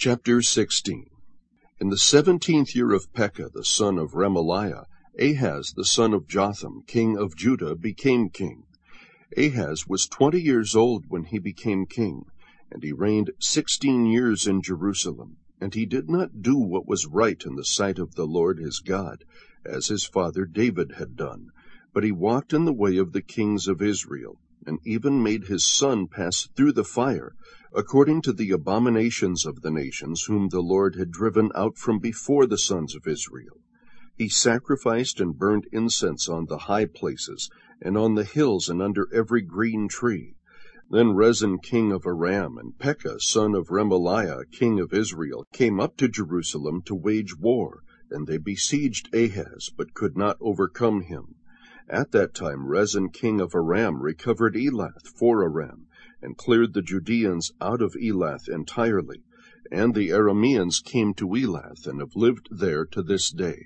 Chapter 16. In the 17th year of Pekah the son of Remaliah, Ahaz the son of Jotham, king of Judah, became king. Ahaz was 20 years old when he became king, and he reigned 16 years in Jerusalem. And he did not do what was right in the sight of the Lord his God, as his father David had done, but he walked in the way of the kings of Israel, and even made his son pass through the fire, according to the abominations of the nations whom the Lord had driven out from before the sons of Israel. He sacrificed and burned incense on the high places, and on the hills, and under every green tree. Then Rezin king of Aram, and Pekah son of Remaliah king of Israel, came up to Jerusalem to wage war, and they besieged Ahaz, but could not overcome him. At that time Rezin king of Aram recovered Elath for Aram, and cleared the Judeans out of Elath entirely, and the Arameans came to Elath, and have lived there to this day.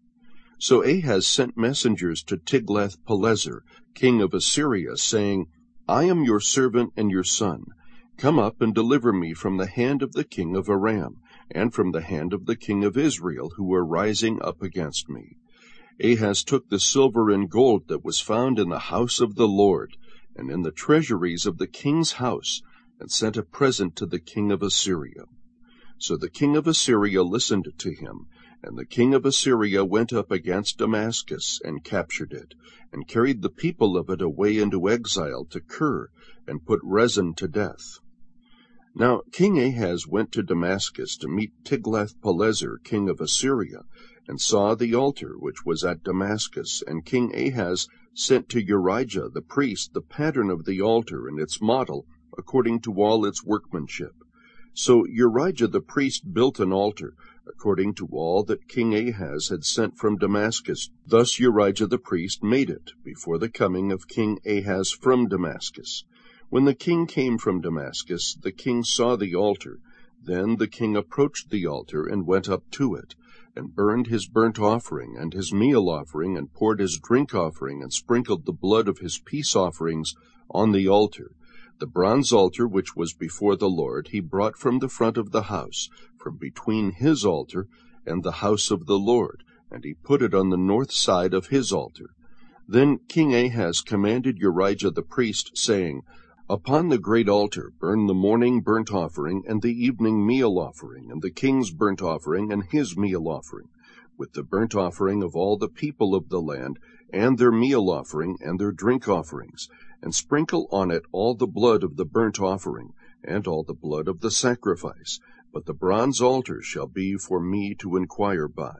So Ahaz sent messengers to Tiglath-Pileser, king of Assyria, saying, I am your servant and your son. Come up and deliver me from the hand of the king of Aram, and from the hand of the king of Israel, who are rising up against me. Ahaz took the silver and gold that was found in the house of the Lord, and in the treasuries of the king's house, and sent a present to the king of Assyria. So the king of Assyria listened to him, and the king of Assyria went up against Damascus, and captured it, and carried the people of it away into exile to Kir, and put Rezin to death. Now King Ahaz went to Damascus to meet Tiglath-Pileser king of Assyria, and saw the altar which was at Damascus, and King Ahaz sent to Urijah the priest the pattern of the altar and its model, according to all its workmanship. So Urijah the priest built an altar, according to all that King Ahaz had sent from Damascus. Thus Urijah the priest made it, before the coming of King Ahaz from Damascus. When the king came from Damascus, the king saw the altar. Then the king approached the altar, and went up to it, and burned his burnt offering and his meal offering, and poured his drink offering, and sprinkled the blood of his peace offerings on the altar. The bronze altar which was before the Lord he brought from the front of the house, from between his altar and the house of the Lord, and he put it on the north side of his altar. Then King Ahaz commanded Urijah the priest, saying, Upon the great altar burn the morning burnt offering and the evening meal offering, and the king's burnt offering and his meal offering, with the burnt offering of all the people of the land, and their meal offering and their drink offerings, and sprinkle on it all the blood of the burnt offering, and all the blood of the sacrifice. But the bronze altar shall be for me to inquire by.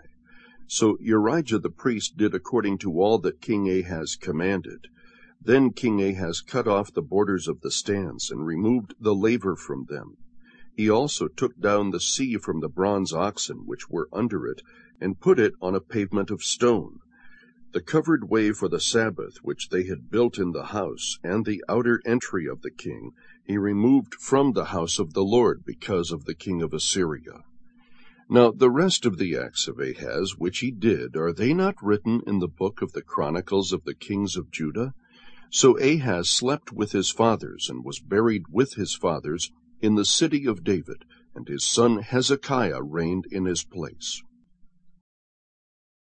So Urijah the priest did according to all that King Ahaz commanded. Then King Ahaz cut off the borders of the stands, and removed the laver from them. He also took down the sea from the bronze oxen which were under it, and put it on a pavement of stone. The covered way for the Sabbath, which they had built in the house, and the outer entry of the king, he removed from the house of the Lord, because of the king of Assyria. Now the rest of the acts of Ahaz, which he did, are they not written in the book of the Chronicles of the kings of Judah? So Ahaz slept with his fathers, and was buried with his fathers in the city of David, and his son Hezekiah reigned in his place.